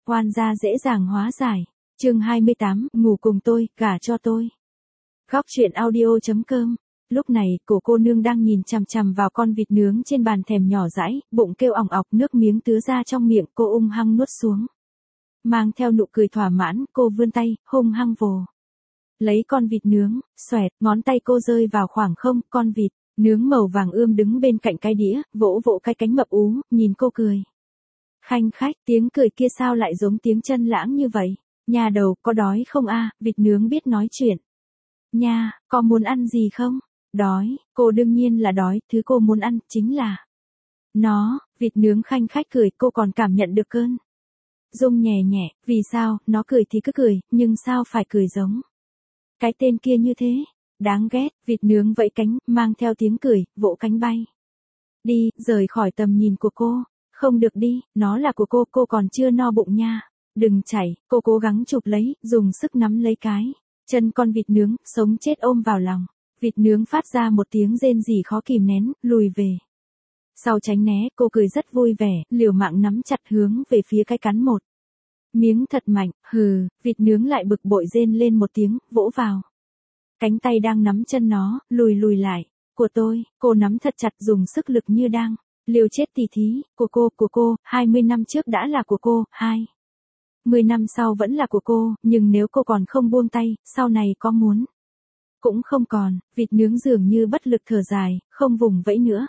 Oan gia dễ dàng hóa giải. Chương 28, ngủ cùng tôi, gả cho tôi. Góc truyện audio.com. Lúc này, cô nương đang nhìn chằm chằm vào con vịt nướng trên bàn thèm nhỏ dãi, bụng kêu ỏng ọc, nước miếng tứa ra trong miệng, cô ung hăng nuốt xuống. Mang theo nụ cười thỏa mãn, cô vươn tay, hung hăng vồ. Lấy con vịt nướng, xoẹt, ngón tay cô rơi vào khoảng không, con vịt nướng màu vàng ươm đứng bên cạnh cái đĩa, vỗ vỗ cái cánh mập ú, nhìn cô cười. Khanh khách, tiếng cười kia sao lại giống tiếng Chân Lãng như vậy? Nhà đầu, có đói không a? Vịt nướng biết nói chuyện. Nha, có muốn ăn gì không? Đói, cô đương nhiên là đói, thứ cô muốn ăn chính là nó. Vịt nướng khanh khách cười, cô còn cảm nhận được cơn rung nhẹ nhẹ. Vì sao? Nó cười thì cứ cười, nhưng sao phải cười giống cái tên kia như thế? Đáng ghét. Vịt nướng vẫy cánh, mang theo tiếng cười, vỗ cánh bay đi, rời khỏi tầm nhìn của cô. Không được đi, nó là của cô còn chưa no bụng nha. Đừng chảy. Cô cố gắng chụp lấy, dùng sức nắm lấy cái chân con vịt nướng, sống chết ôm vào lòng. Vịt nướng phát ra một tiếng rên rỉ khó kìm nén, lùi về sau tránh né. Cô cười rất vui vẻ, liều mạng nắm chặt hướng về phía cái cắn một miếng thật mạnh. Hừ. Vịt nướng lại bực bội rên lên một tiếng, vỗ vào cánh tay đang nắm chân nó, lùi lại. Của tôi. Cô nắm thật chặt, dùng sức lực như đang liều chết tỉ thí. Của cô, 20 năm trước đã là của cô, 20 năm sau vẫn là của cô, nhưng nếu cô còn không buông tay, sau này có muốn cũng không còn. Vịt nướng dường như bất lực thở dài, không vùng vẫy nữa.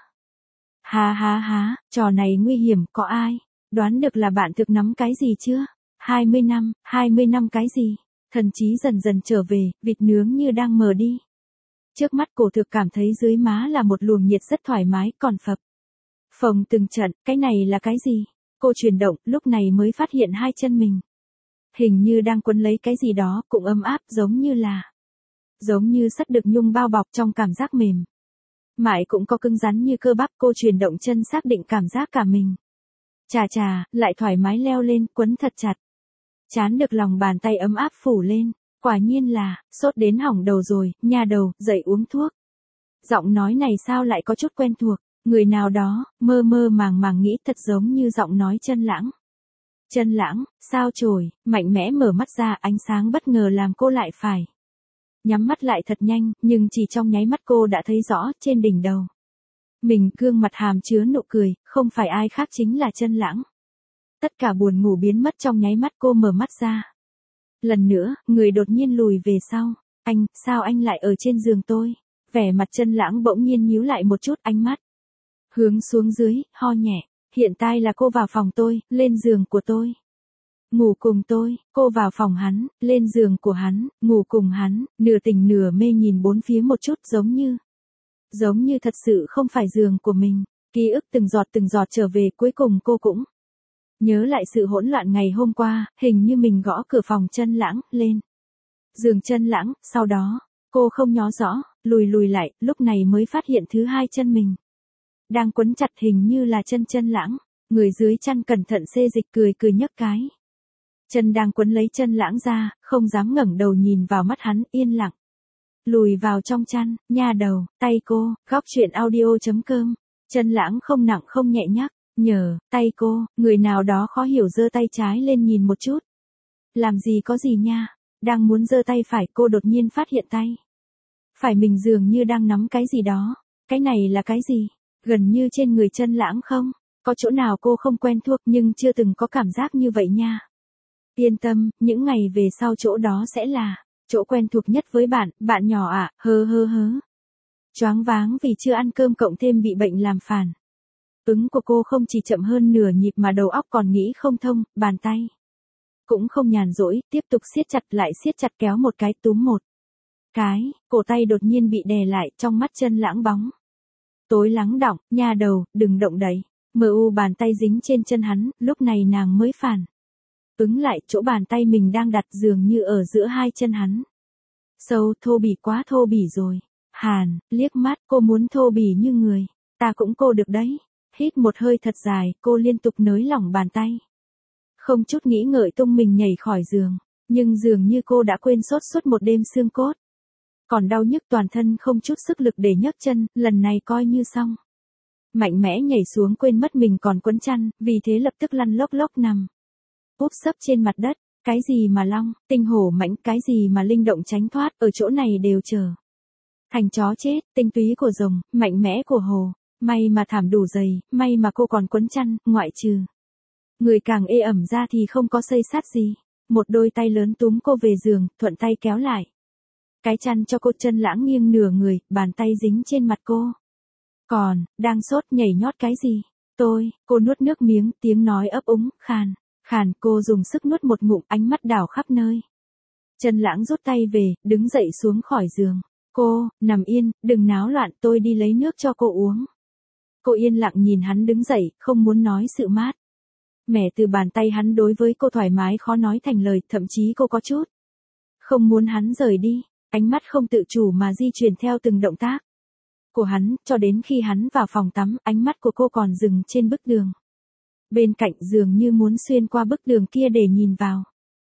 Há, trò này nguy hiểm, có ai đoán được là bạn thực nắm cái gì chưa? 20 năm cái gì? Thần trí dần dần trở về, vịt nướng như đang mờ đi. Trước mắt cổ thực cảm thấy dưới má là một luồng nhiệt rất thoải mái, còn phập phồng từng trận. Cái này là cái gì? Cô chuyển động, lúc này mới phát hiện hai chân mình hình như đang quấn lấy cái gì đó, cũng ấm áp, giống như sắt được nhung bao bọc trong cảm giác mềm mại, cũng có cứng rắn như cơ bắp. Cô chuyển động chân xác định cảm giác cả mình chà, lại thoải mái leo lên, quấn thật chặt. Chán được lòng bàn tay ấm áp phủ lên. Quả nhiên là sốt đến hỏng đầu rồi. Nhà đầu, dậy uống thuốc. Giọng nói này sao lại có chút quen thuộc. Người nào đó mơ màng nghĩ, thật giống như giọng nói Chân Lãng. Chân Lãng. Sao chổi? Mạnh mẽ mở mắt ra, ánh sáng bất ngờ làm cô lại phải nhắm mắt lại thật nhanh, nhưng chỉ trong nháy mắt cô đã thấy rõ, trên đỉnh đầu mình, gương mặt hàm chứa nụ cười, không phải ai khác chính là Chân Lãng. Tất cả buồn ngủ biến mất trong nháy mắt. Cô mở mắt ra lần nữa, người đột nhiên lùi về sau. Anh, sao anh lại ở trên giường tôi? Vẻ mặt Chân Lãng bỗng nhiên nhíu lại một chút, ánh mắt hướng xuống dưới, ho nhẹ. Hiện tại là cô vào phòng tôi, lên giường của tôi, ngủ cùng tôi. Cô vào phòng hắn, lên giường của hắn, ngủ cùng hắn, nửa tỉnh nửa mê nhìn bốn phía một chút, giống như thật sự không phải giường của mình. Ký ức từng giọt trở về, cuối cùng cô cũng nhớ lại sự hỗn loạn ngày hôm qua. Hình như mình gõ cửa phòng Chân Lãng, lên giường Chân Lãng, sau đó cô không nhớ rõ, lùi lại, lúc này mới phát hiện thứ hai chân mình đang quấn chặt, hình như là Chân Lãng. Người dưới chăn cẩn thận xê dịch, cười nhấc cái chân đang quấn lấy Chân Lãng ra, không dám ngẩng đầu nhìn vào mắt hắn, yên lặng lùi vào trong chăn. Nha đầu, tay cô. Góc truyện audio.com. Chân Lãng không nặng không nhẹ nhắc nhở tay cô. Người nào đó khó hiểu giơ tay trái lên nhìn một chút. Làm gì có gì nha. Đang muốn giơ tay phải, cô đột nhiên phát hiện tay phải mình dường như đang nắm cái gì đó. Cái này là cái gì? Gần như trên người Chân Lãng không có chỗ nào cô không quen thuộc, nhưng chưa từng có cảm giác như vậy nha. Yên tâm, những ngày về sau chỗ đó sẽ là chỗ quen thuộc nhất với bạn nhỏ ạ. Hớ. Choáng váng vì chưa ăn cơm cộng thêm bị bệnh làm phản ứng của cô không chỉ chậm hơn nửa nhịp mà đầu óc còn nghĩ không thông. Bàn tay cũng không nhàn rỗi, tiếp tục siết chặt, kéo một cái, túm một cái. Cổ tay đột nhiên bị đè lại, trong mắt Chân Lãng bóng tối lắng đọng. Nha đầu, đừng động đậy. Bàn tay dính trên chân hắn, lúc này nàng mới phản ứng lại, chỗ bàn tay mình đang đặt dường như ở giữa hai chân hắn. Sâu, thô bỉ, quá thô bỉ rồi. Hàn liếc mắt, cô muốn thô bỉ như người ta cũng cô được đấy. Hít một hơi thật dài, cô liên tục nới lỏng bàn tay, không chút nghĩ ngợi tung mình nhảy khỏi giường. Nhưng dường như cô đã quên sốt suốt một đêm, xương cốt còn đau nhức toàn thân, không chút sức lực để nhấc chân. Lần này coi như xong. Mạnh mẽ nhảy xuống, quên mất mình còn quấn chăn, vì thế lập tức lăn lóc nằm úp sấp trên mặt đất. Cái gì mà long, tinh hổ mãnh, cái gì mà linh động tránh thoát, ở chỗ này đều chờ. Thành chó chết, tinh túy của rồng, mạnh mẽ của hồ. May mà thảm đủ dày, may mà cô còn quấn chăn, ngoại trừ. Người càng ê ẩm ra thì không có xây sát gì. Một đôi tay lớn túm cô về giường, thuận tay kéo lại. Cái chăn cho cô, chân lãng nghiêng nửa người, bàn tay dính trên mặt cô. Còn, đang sốt nhảy nhót cái gì? Cô nuốt nước miếng, tiếng nói ấp úng, khàn. Cô dùng sức nuốt một ngụm, ánh mắt đảo khắp nơi. Chân lãng rút tay về, đứng dậy xuống khỏi giường. Cô, nằm yên, đừng náo loạn, tôi đi lấy nước cho cô uống. Cô yên lặng nhìn hắn đứng dậy, không muốn nói sự mát mẻ từ bàn tay hắn đối với cô thoải mái khó nói thành lời, thậm chí cô có chút không muốn hắn rời đi, ánh mắt không tự chủ mà di chuyển theo từng động tác của hắn, cho đến khi hắn vào phòng tắm, ánh mắt của cô còn dừng trên bức tường. Bên cạnh giường như muốn xuyên qua bức tường kia để nhìn vào.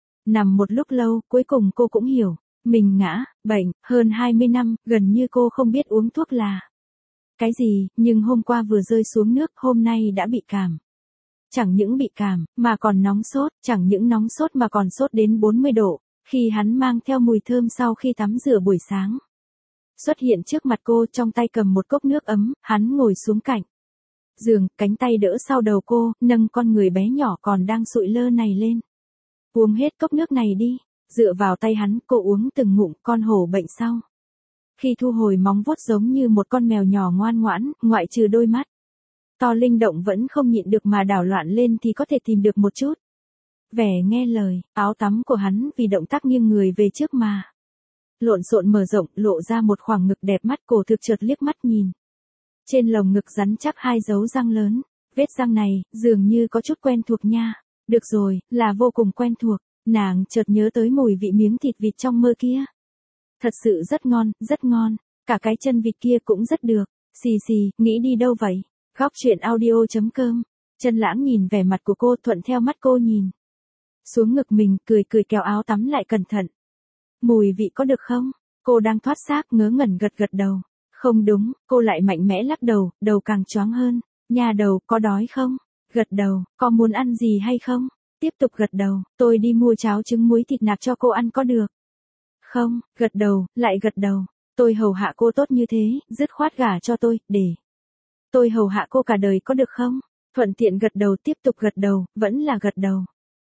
Nằm một lúc lâu, cuối cùng cô cũng hiểu, mình ngã, bệnh, hơn 20 năm, gần như cô không biết uống thuốc là cái gì, nhưng hôm qua vừa rơi xuống nước, hôm nay đã bị cảm. Chẳng những bị cảm, mà còn nóng sốt, chẳng những nóng sốt mà còn sốt đến 40 độ, khi hắn mang theo mùi thơm sau khi tắm rửa buổi sáng. Xuất hiện trước mặt cô, trong tay cầm một cốc nước ấm, hắn ngồi xuống cạnh giường, cánh tay đỡ sau đầu cô, nâng con người bé nhỏ còn đang sụi lơ này lên. Uống hết cốc nước này đi, dựa vào tay hắn, cô uống từng ngụm, con hổ bệnh sau. Khi thu hồi móng vuốt giống như một con mèo nhỏ ngoan ngoãn, ngoại trừ đôi mắt to linh động vẫn không nhịn được mà đảo loạn lên thì có thể tìm được một chút vẻ nghe lời. Áo tắm của hắn vì động tác nghiêng người về trước mà lộn xộn mở rộng, lộ ra một khoảng ngực đẹp mắt, cổ thực chợt liếc mắt nhìn. Trên lồng ngực rắn chắc 2 dấu răng lớn, vết răng này, dường như có chút quen thuộc nha. Được rồi, là vô cùng quen thuộc, nàng chợt nhớ tới mùi vị miếng thịt vịt trong mơ kia. Thật sự rất ngon, cả cái chân vịt kia cũng rất được. Xì xì, nghĩ đi đâu vậy? Góc truyện audio.com. Chân lãng nhìn vẻ mặt của cô, thuận theo mắt cô nhìn xuống ngực mình, cười kéo áo tắm lại cẩn thận. Mùi vị có được không? Cô đang thoát xác, ngớ ngẩn gật đầu. Không đúng, cô lại mạnh mẽ lắc đầu, đầu càng choáng hơn. Nhà đầu, có đói không? Gật đầu, có muốn ăn gì hay không? Tiếp tục gật đầu, tôi đi mua cháo trứng muối thịt nạc cho cô ăn có được không? Gật đầu, lại gật đầu. Tôi hầu hạ cô tốt như thế, dứt khoát gả cho tôi, để tôi hầu hạ cô cả đời có được không? Thuận tiện gật đầu, tiếp tục gật đầu, vẫn là gật đầu.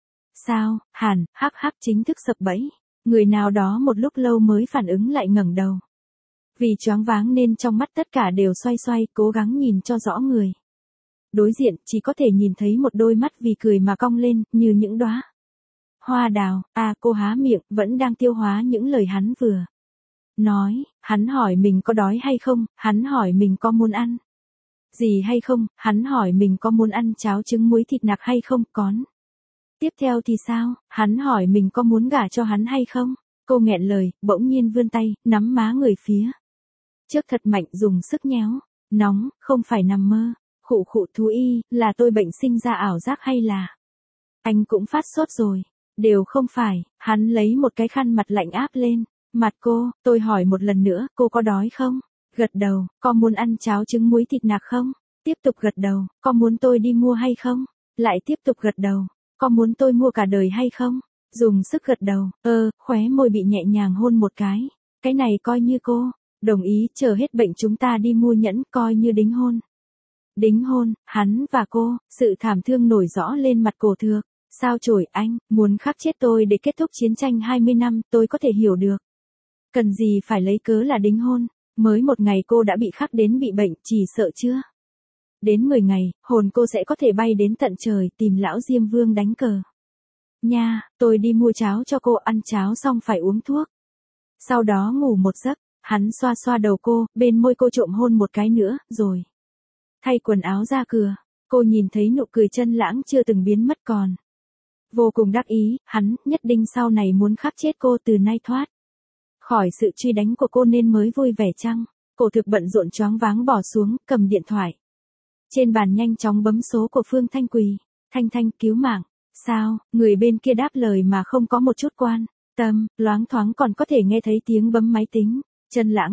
Sao, hàn, hắc chính thức sập bẫy. Người nào đó một lúc lâu mới phản ứng lại ngẩng đầu. Vì choáng váng nên trong mắt tất cả đều xoay, cố gắng nhìn cho rõ người đối diện, chỉ có thể nhìn thấy một đôi mắt vì cười mà cong lên, như những đóa hoa đào. Cô há miệng, vẫn đang tiêu hóa những lời hắn vừa nói. Hắn hỏi mình có đói hay không, hắn hỏi mình có muốn ăn gì hay không, hắn hỏi mình có muốn ăn cháo trứng muối thịt nạc hay không, còn tiếp theo thì sao, hắn hỏi mình có muốn gả cho hắn hay không. Cô nghẹn lời, bỗng nhiên vươn tay, nắm má người phía trước thật mạnh, dùng sức nhéo. Nóng, không phải nằm mơ. Khụ thú y, là tôi bệnh sinh ra ảo giác hay là anh cũng phát sốt rồi? Đều không phải. Hắn lấy một cái khăn mặt lạnh áp lên mặt cô. Tôi hỏi một lần nữa, cô có đói không? Gật đầu. Có muốn ăn cháo trứng muối thịt nạc không? Tiếp tục gật đầu. Có muốn tôi đi mua hay không? Lại tiếp tục gật đầu. Có muốn tôi mua cả đời hay không? Dùng sức gật đầu. Khóe môi bị nhẹ nhàng hôn một cái. Cái này coi như cô đồng ý, chờ hết bệnh chúng ta đi mua nhẫn, coi như đính hôn. Đính hôn, hắn và cô, sự thảm thương nổi rõ lên mặt cổ thược. Sao chổi, anh muốn khắc chết tôi để kết thúc chiến tranh 20 năm, tôi có thể hiểu được. Cần gì phải lấy cớ là đính hôn, mới một ngày cô đã bị khắc đến bị bệnh, chỉ sợ chưa đến 10 ngày, hồn cô sẽ có thể bay đến tận trời tìm lão Diêm Vương đánh cờ. Nha, tôi đi mua cháo cho cô, ăn cháo xong phải uống thuốc. Sau đó ngủ một giấc, hắn xoa đầu cô, bên môi cô trộm hôn một cái nữa, rồi thay quần áo ra cửa. Cô nhìn thấy nụ cười chân lãng chưa từng biến mất còn vô cùng đắc ý, hắn nhất định sau này muốn khắc chết cô, từ nay thoát khỏi sự truy đánh của cô nên mới vui vẻ chăng? Cổ thực bận rộn choáng váng bỏ xuống, cầm điện thoại trên bàn nhanh chóng bấm số của Phương Thanh Quỳ. Thanh, cứu mạng. Sao? Người bên kia đáp lời mà không có một chút quan tâm, loáng thoáng còn có thể nghe thấy tiếng bấm máy tính. Chân lãng,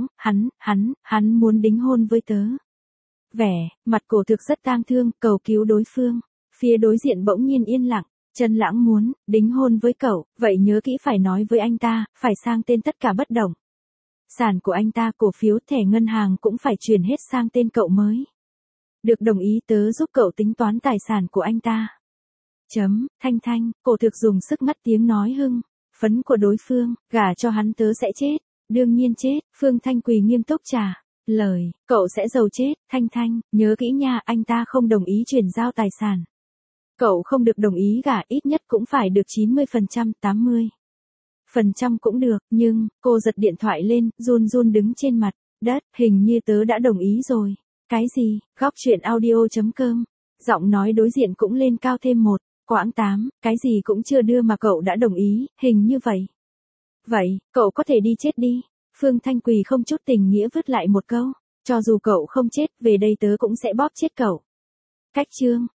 hắn muốn đính hôn với tớ. Vẻ mặt cổ thực rất tang thương, cầu cứu đối phương. Phía đối diện bỗng nhiên yên lặng, Trần Lãng muốn đính hôn với cậu, vậy nhớ kỹ phải nói với anh ta, phải sang tên tất cả bất động sản của anh ta, cổ phiếu, thẻ ngân hàng cũng phải chuyển hết sang tên cậu mới. Được đồng ý tớ giúp cậu tính toán tài sản của anh ta. Thanh Thanh, cổ thực dùng sức ngắt tiếng nói hưng phấn của đối phương, gả cho hắn tớ sẽ chết. Đương nhiên chết, Phương Thanh Quỳ nghiêm túc trả lời, cậu sẽ giàu chết. Thanh Thanh, nhớ kỹ nha, anh ta không đồng ý chuyển giao tài sản. Cậu không được đồng ý gả, ít nhất cũng phải được 90%, 80% cũng được, nhưng, cô giật điện thoại lên, run run đứng trên mặt đất, hình như tớ đã đồng ý rồi. Cái gì? Góc truyện audio.com. Giọng nói đối diện cũng lên cao thêm một quãng 8, cái gì cũng chưa đưa mà cậu đã đồng ý, hình như vậy. Vậy, cậu có thể đi chết đi. Phương Thanh Quỳ không chút tình nghĩa vứt lại một câu, cho dù cậu không chết, về đây tớ cũng sẽ bóp chết cậu. Cách chương